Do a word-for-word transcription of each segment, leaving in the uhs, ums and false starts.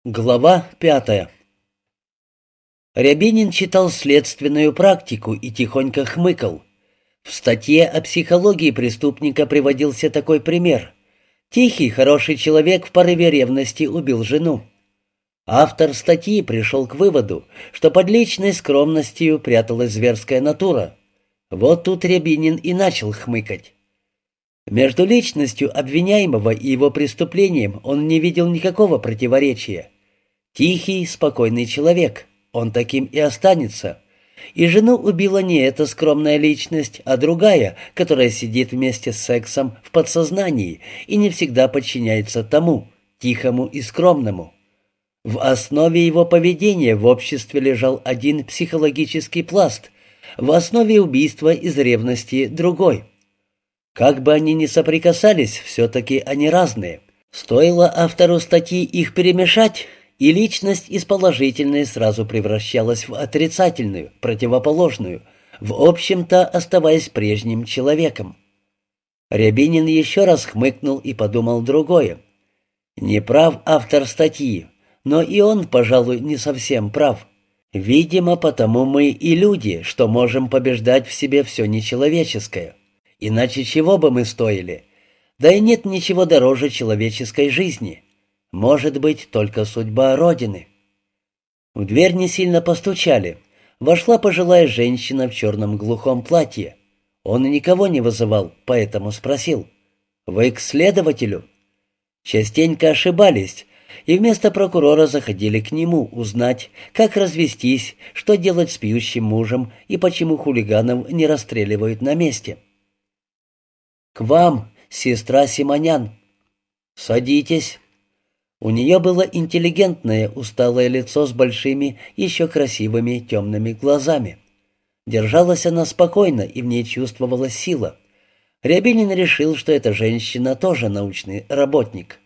Глава пятая. Рябинин читал следственную практику и тихонько хмыкал. В статье о психологии преступника приводился такой пример. Тихий, хороший человек в порыве ревности убил жену. Автор статьи пришел к выводу, что под личной скромностью пряталась зверская натура. Вот тут Рябинин и начал хмыкать. Между личностью обвиняемого и его преступлением он не видел никакого противоречия. Тихий, спокойный человек, он таким и останется. И жену убила не эта скромная личность, а другая, которая сидит вместе с сексом в подсознании и не всегда подчиняется тому, тихому и скромному. В основе его поведения в обществе лежал один психологический пласт, в основе убийства из ревности другой. Как бы они ни соприкасались, все-таки они разные. Стоило автору статьи их перемешать, и личность из положительной сразу превращалась в отрицательную, противоположную, в общем-то оставаясь прежним человеком. Рябинин еще раз хмыкнул и подумал другое. Не прав автор статьи, но и он, пожалуй, не совсем прав. Видимо, потому мы и люди, что можем побеждать в себе все нечеловеческое. Иначе чего бы мы стоили? Да и нет ничего дороже человеческой жизни. Может быть, только судьба Родины. В дверь не сильно постучали. Вошла пожилая женщина в черном глухом платье. Он никого не вызывал, поэтому спросил: «Вы к следователю?» Частенько ошибались, и вместо прокурора заходили к нему узнать, как развестись, что делать с пьющим мужем и почему хулиганов не расстреливают на месте. «К вам, сестра Симонян». «Садитесь». У нее было интеллигентное, усталое лицо с большими, еще красивыми темными глазами. Держалась она спокойно, и в ней чувствовалась сила. Рябинин решил, что эта женщина тоже научный работник.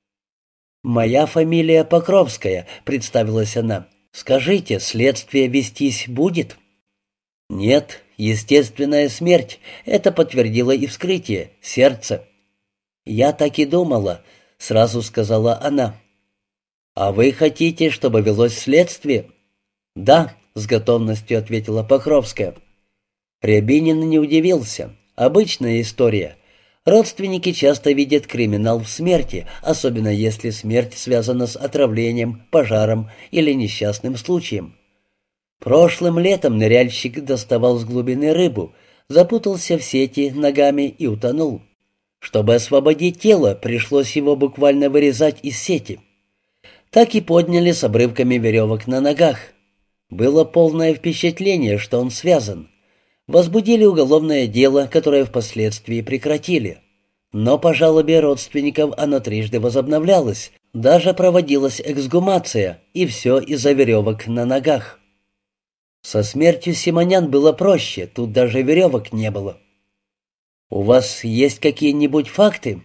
«Моя фамилия Покровская», — представилась она. «Скажите, следствие вестись будет?» «Нет, естественная смерть. Это подтвердило и вскрытие. Сердце». «Я так и думала», — сразу сказала она. «А вы хотите, чтобы велось следствие?» «Да», — с готовностью ответила Покровская. Рябинин не удивился. Обычная история. Родственники часто видят криминал в смерти, особенно если смерть связана с отравлением, пожаром или несчастным случаем. Прошлым летом ныряльщик доставал с глубины рыбу, запутался в сети ногами и утонул. Чтобы освободить тело, пришлось его буквально вырезать из сети. Так и подняли с обрывками веревок на ногах. Было полное впечатление, что он связан. Возбудили уголовное дело, которое впоследствии прекратили. Но по жалобе родственников оно трижды возобновлялось, даже проводилась эксгумация, и все из-за веревок на ногах. Со смертью Симонян было проще, тут даже веревок не было. «У вас есть какие-нибудь факты?»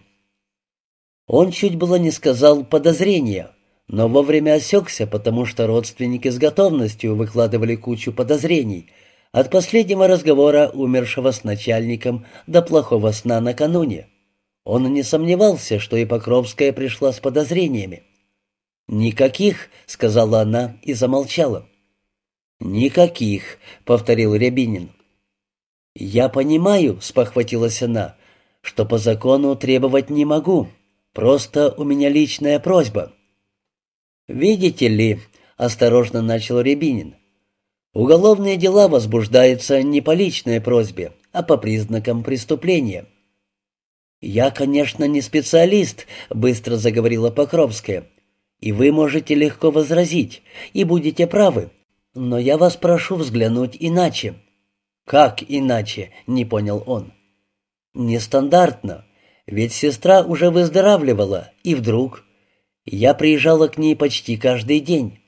Он чуть было не сказал «подозрения», но вовремя осекся, потому что родственники с готовностью выкладывали кучу подозрений, от последнего разговора умершего с начальником до плохого сна накануне. Он не сомневался, что и Покровская пришла с подозрениями. «Никаких», — сказала она и замолчала. «Никаких», — повторил Рябинин. «Я понимаю», — спохватилась она, — «что по закону требовать не могу. Просто у меня личная просьба». «Видите ли», — осторожно начал Рябинин, — «уголовные дела возбуждаются не по личной просьбе, а по признакам преступления». «Я, конечно, не специалист», — быстро заговорила Покровская, — «и вы можете легко возразить, и будете правы, но я вас прошу взглянуть иначе». «Как иначе?» — не понял он. «Нестандартно. Ведь сестра уже выздоравливала, и вдруг... Я приезжала к ней почти каждый день.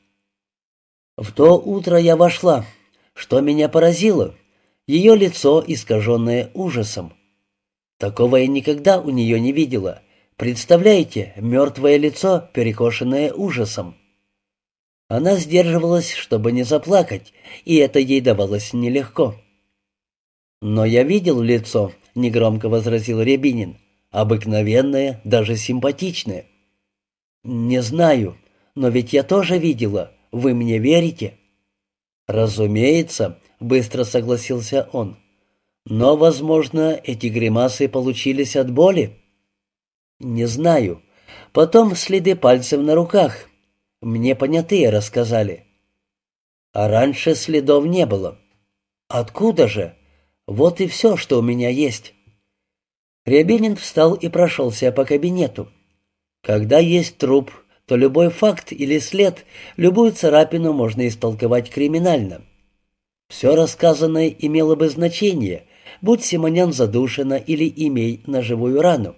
В то утро я вошла. Что меня поразило? Ее лицо, искаженное ужасом. Такого я никогда у нее не видела. Представляете, мертвое лицо, перекошенное ужасом». Она сдерживалась, чтобы не заплакать, и это ей давалось нелегко. «Но я видел лицо», — негромко возразил Рябинин. «Обыкновенное, даже симпатичное». «Не знаю, Но ведь я тоже видела. Вы мне верите?» «Разумеется», — быстро согласился он. «Но, возможно, эти гримасы получились от боли?» «Не знаю. Потом следы пальцев на руках. Мне понятые рассказали. А раньше следов не было. Откуда же? Вот и все, что у меня есть». Рябинин встал и прошелся по кабинету. Когда есть труп, то любой факт или след, любую царапину можно истолковать криминально. Все рассказанное имело бы значение, будь Симонян задушена или имей ножевую рану.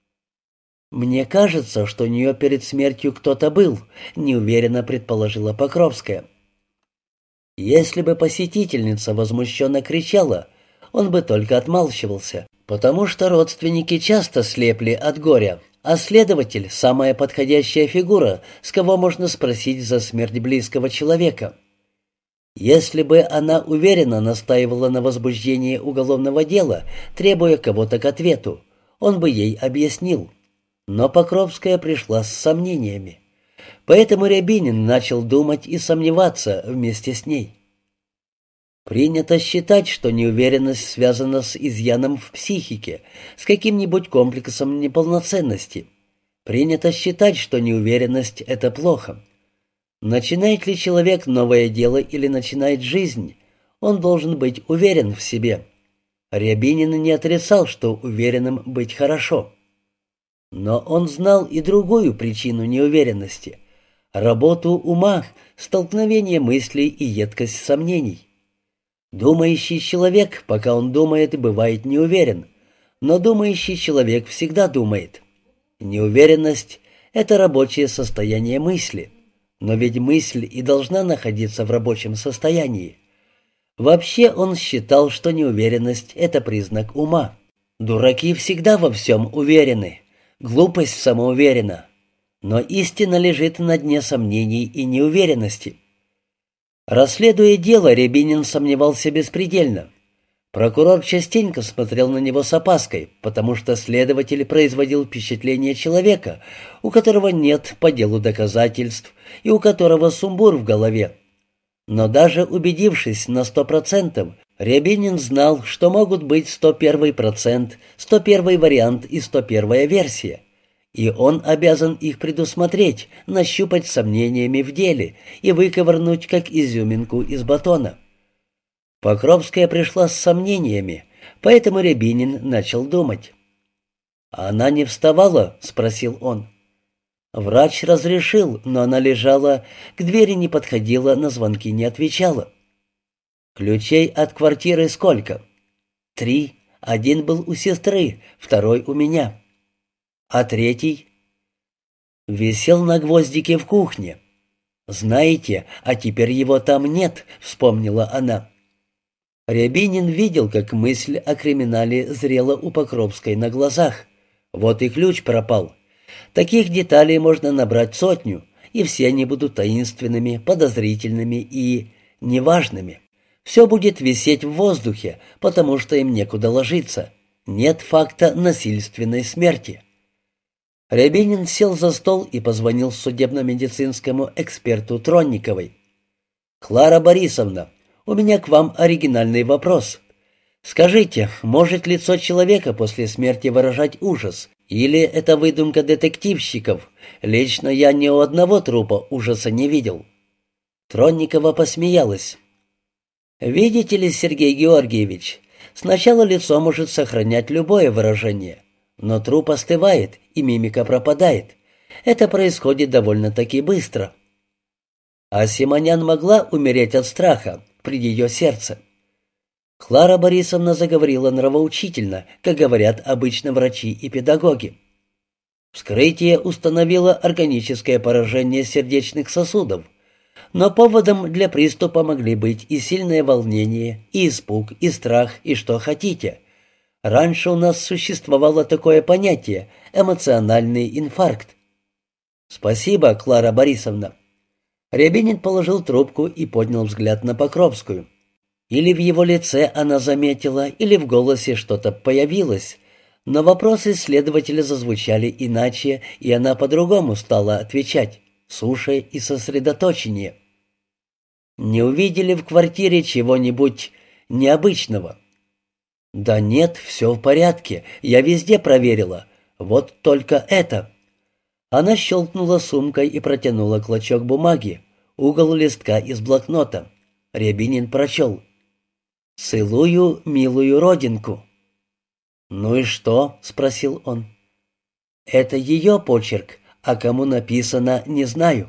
«Мне кажется, что у нее перед смертью кто-то был», — неуверенно предположила Покровская. Если бы посетительница возмущенно кричала, он бы только отмалчивался, потому что родственники часто слепли от горя, а следователь — самая подходящая фигура, с кого можно спросить за смерть близкого человека. Если бы она уверенно настаивала на возбуждении уголовного дела, требуя кого-то к ответу, он бы ей объяснил. Но Покровская пришла с сомнениями. Поэтому Рябинин начал думать и сомневаться вместе с ней. Принято считать, что неуверенность связана с изъяном в психике, с каким-нибудь комплексом неполноценности. Принято считать, что неуверенность — это плохо. Начинает ли человек новое дело или начинает жизнь, он должен быть уверен в себе. Рябинин не отрицал, что уверенным быть хорошо. Но он знал и другую причину неуверенности — работу ума, столкновение мыслей и едкость сомнений. Думающий человек, пока он думает, бывает неуверен, но думающий человек всегда думает. Неуверенность — это рабочее состояние мысли, но ведь мысль и должна находиться в рабочем состоянии. Вообще он считал, что неуверенность — это признак ума. Дураки всегда во всем уверены, глупость самоуверена, но истина лежит на дне сомнений и неуверенности. Расследуя дело, Рябинин сомневался беспредельно. Прокурор частенько смотрел на него с опаской, потому что следователь производил впечатление человека, у которого нет по делу доказательств и у которого сумбур в голове. Но даже убедившись на сто процентов, Рябинин знал, что могут быть сто первый процент, сто первый вариант и сто первая версия. И он обязан их предусмотреть, нащупать сомнениями в деле и выковырнуть, как изюминку из батона. Покровская пришла с сомнениями, поэтому Рябинин начал думать. «Она не вставала?» — спросил он. Врач разрешил, но она лежала, к двери не подходила, на звонки не отвечала. «Ключей от квартиры сколько?» «Три. Один был у сестры, второй у меня». «А третий?» «Висел на гвоздике в кухне». «Знаете, а теперь его там нет», — вспомнила она. Рябинин видел, как мысль о криминале зрела у Покровской на глазах. Вот и ключ пропал. Таких деталей можно набрать сотню, и все они будут таинственными, подозрительными и неважными. Все будет висеть в воздухе, потому что им некуда ложиться. Нет факта насильственной смерти. Рябинин сел за стол и позвонил судебно-медицинскому эксперту Тронниковой. «Клара Борисовна, у меня к вам оригинальный вопрос. Скажите, может лицо человека после смерти выражать ужас? Или это выдумка детективщиков? Лично я ни у одного трупа ужаса не видел». Тронникова посмеялась. «Видите ли, Сергей Георгиевич, сначала лицо может сохранять любое выражение, но труп остывает, и мимика пропадает. Это происходит довольно-таки быстро». А Симонян могла умереть от страха при ее сердце. Клара Борисовна заговорила нравоучительно, как говорят обычно врачи и педагоги. Вскрытие установило органическое поражение сердечных сосудов, но поводом для приступа могли быть и сильное волнение, и испуг, и страх, и что хотите. Раньше у нас существовало такое понятие — эмоциональный инфаркт. «Спасибо, Клара Борисовна». Рябинин положил трубку и поднял взгляд на Покровскую. Или в его лице она заметила, или в голосе что-то появилось, но вопросы следователя зазвучали иначе, и она по-другому стала отвечать. суше и сосредоточеннее. «Не увидели в квартире чего-нибудь необычного?» «Да нет, все в порядке, я везде проверила. Вот только это». Она щелкнула сумкой и протянула клочок бумаги, угол листка из блокнота. Рябинин прочел: «Целую милую родинку». «Ну и что?» — спросил он. «Это ее почерк, а кому написано, не знаю».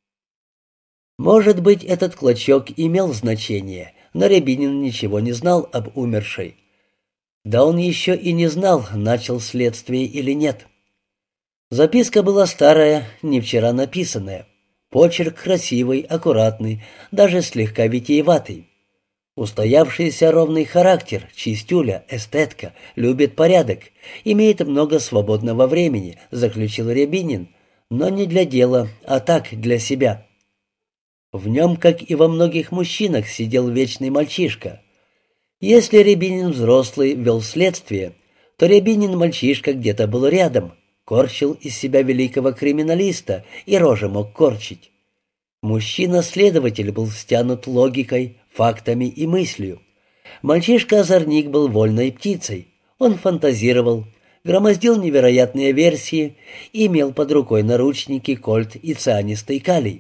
Может быть, этот клочок имел значение, но Рябинин ничего не знал об умершей. Да он еще и не знал, начал следствие или нет. Записка была старая, не вчера написанная. Почерк красивый, аккуратный, даже слегка витиеватый. Устоявшийся ровный характер, чистюля, эстетка, любит порядок, имеет много свободного времени, заключил Рябинин, но не для дела, а так, для себя. В нем, как и во многих мужчинах, сидел вечный мальчишка. Если Рябинин взрослый вел следствие, то Рябинин мальчишка где-то был рядом, корчил из себя великого криминалиста и рожи мог корчить. Мужчина-следователь был стянут логикой, фактами и мыслью. Мальчишка-озорник был вольной птицей. Он фантазировал, громоздил невероятные версии и имел под рукой наручники, кольт и цианистый калий.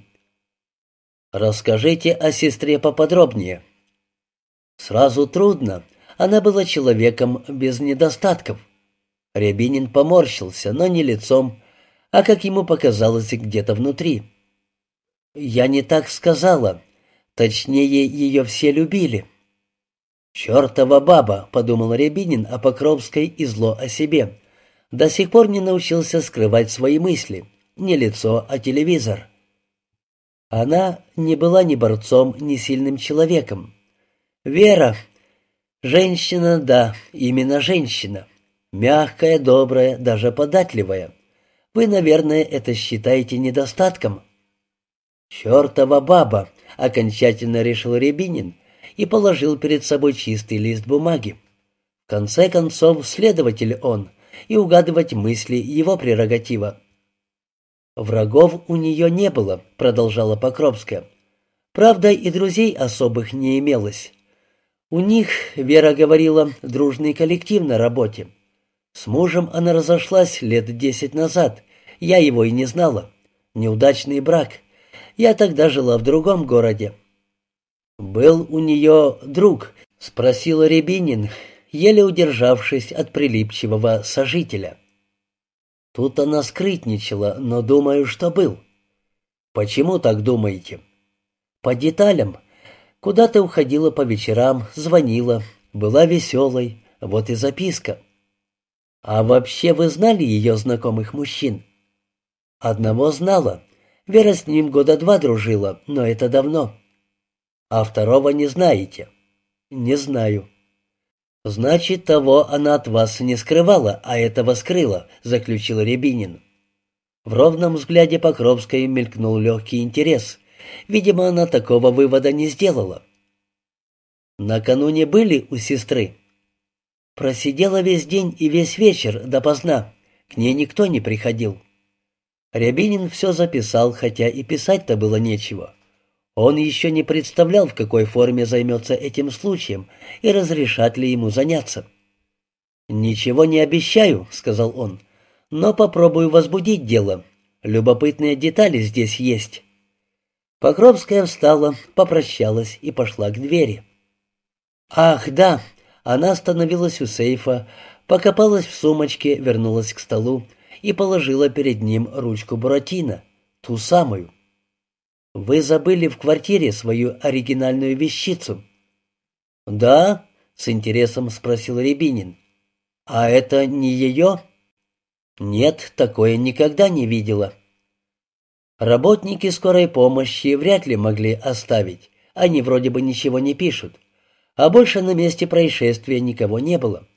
«Расскажите о сестре поподробнее». «Сразу трудно. Она была человеком без недостатков». Рябинин поморщился, но не лицом, а, как ему показалось, где-то внутри. «Я не так сказала. Точнее, ее все любили». «Чертова баба», — подумал Рябинин о Покровской и зло о себе. До сих пор не научился скрывать свои мысли. Не лицо, а телевизор. Она не была ни борцом, ни сильным человеком. Вера. Женщина, да, именно женщина. Мягкая, добрая, даже податливая. Вы, наверное, это считаете недостатком. «Чертова баба», — окончательно решил Рябинин и положил перед собой чистый лист бумаги. В конце концов, следователь он, и угадывать мысли его прерогатива. «Врагов у нее не было», — продолжала Покровская. «Правда, и друзей особых не имелось. У них, Вера говорила, дружный коллектив на работе. С мужем она разошлась лет десять назад, я его и не знала. Неудачный брак. Я тогда жила в другом городе». «Был у нее друг?» — спросил Рябинин, еле удержавшись от прилипчивого сожителя. Тут она скрытничала, но думаю, что был. «Почему так думаете?» «По деталям. Куда-то уходила по вечерам, звонила, была веселой, вот и записка». «А вообще вы знали ее знакомых мужчин?» «Одного знала. Вера с ним года два дружила, но это давно». «А второго не знаете?» «Не знаю». «Значит, того она от вас не скрывала, а этого скрыла», — заключил Рябинин. В ровном взгляде Покровской мелькнул легкий интерес. Видимо, она такого вывода не сделала. «Накануне были у сестры?» «Просидела весь день и весь вечер допоздна. К ней никто не приходил». Рябинин все записал, хотя и писать-то было нечего. Он еще не представлял, в какой форме займется этим случаем и разрешат ли ему заняться. «Ничего не обещаю», — сказал он, — «но попробую возбудить дело. Любопытные детали здесь есть». Покровская встала, попрощалась и пошла к двери. «Ах, да!» Она остановилась у сейфа, покопалась в сумочке, вернулась к столу и положила перед ним ручку Буратино, ту самую. «Вы забыли в квартире свою оригинальную вещицу?» «Да?» — с интересом спросил Рябинин. «А это не ее?» «Нет, такое никогда не видела». «Работники скорой помощи вряд ли могли оставить. Они вроде бы ничего не пишут. А больше на месте происшествия никого не было».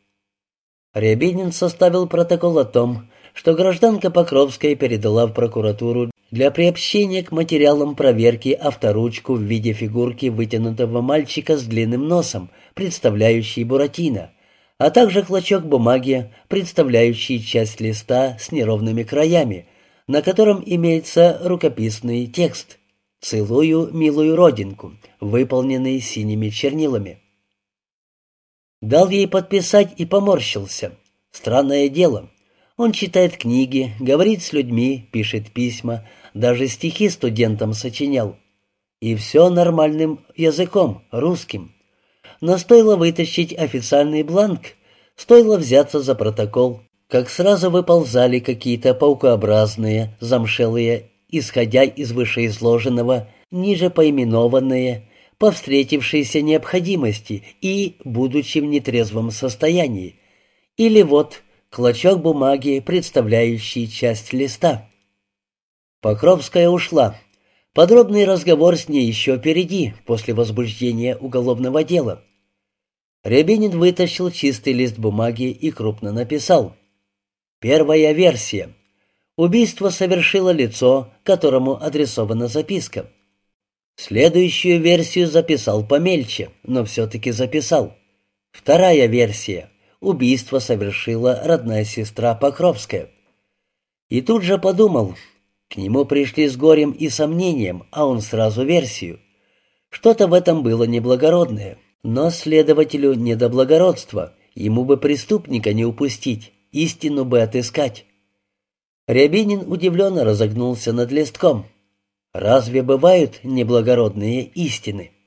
Рябинин составил протокол о том, что гражданка Покровская передала в прокуратуру для приобщения к материалам проверки авторучку в виде фигурки вытянутого мальчика с длинным носом, представляющий Буратино, а также клочок бумаги, представляющий часть листа с неровными краями, на котором имеется рукописный текст «Целую, милую родинку», выполненный синими чернилами. Дал ей подписать и поморщился. Странное дело. Он читает книги, говорит с людьми, пишет письма, даже стихи студентам сочинял. И все нормальным языком, русским. Но стоило вытащить официальный бланк, стоило взяться за протокол, как сразу выползали какие-то паукообразные, замшелые, исходя из вышеизложенного, ниже поименованные, по встретившейся необходимости и, будучи в нетрезвом состоянии. Или вот клочок бумаги, представляющий часть листа. Покровская ушла. Подробный разговор с ней еще впереди, после возбуждения уголовного дела. Рябинин вытащил чистый лист бумаги и крупно написал: «Первая версия. Убийство совершило лицо, которому адресована записка». Следующую версию записал помельче, но все-таки записал. Вторая версия. Убийство совершила родная сестра Покровская. И тут же подумал, к нему пришли с горем и сомнением, а он сразу версию. Что-то в этом было неблагородное, но следователю не до благородства, ему бы преступника не упустить, истину бы отыскать. Рябинин удивленно разогнулся над листком. Разве бывают неблагородные истины?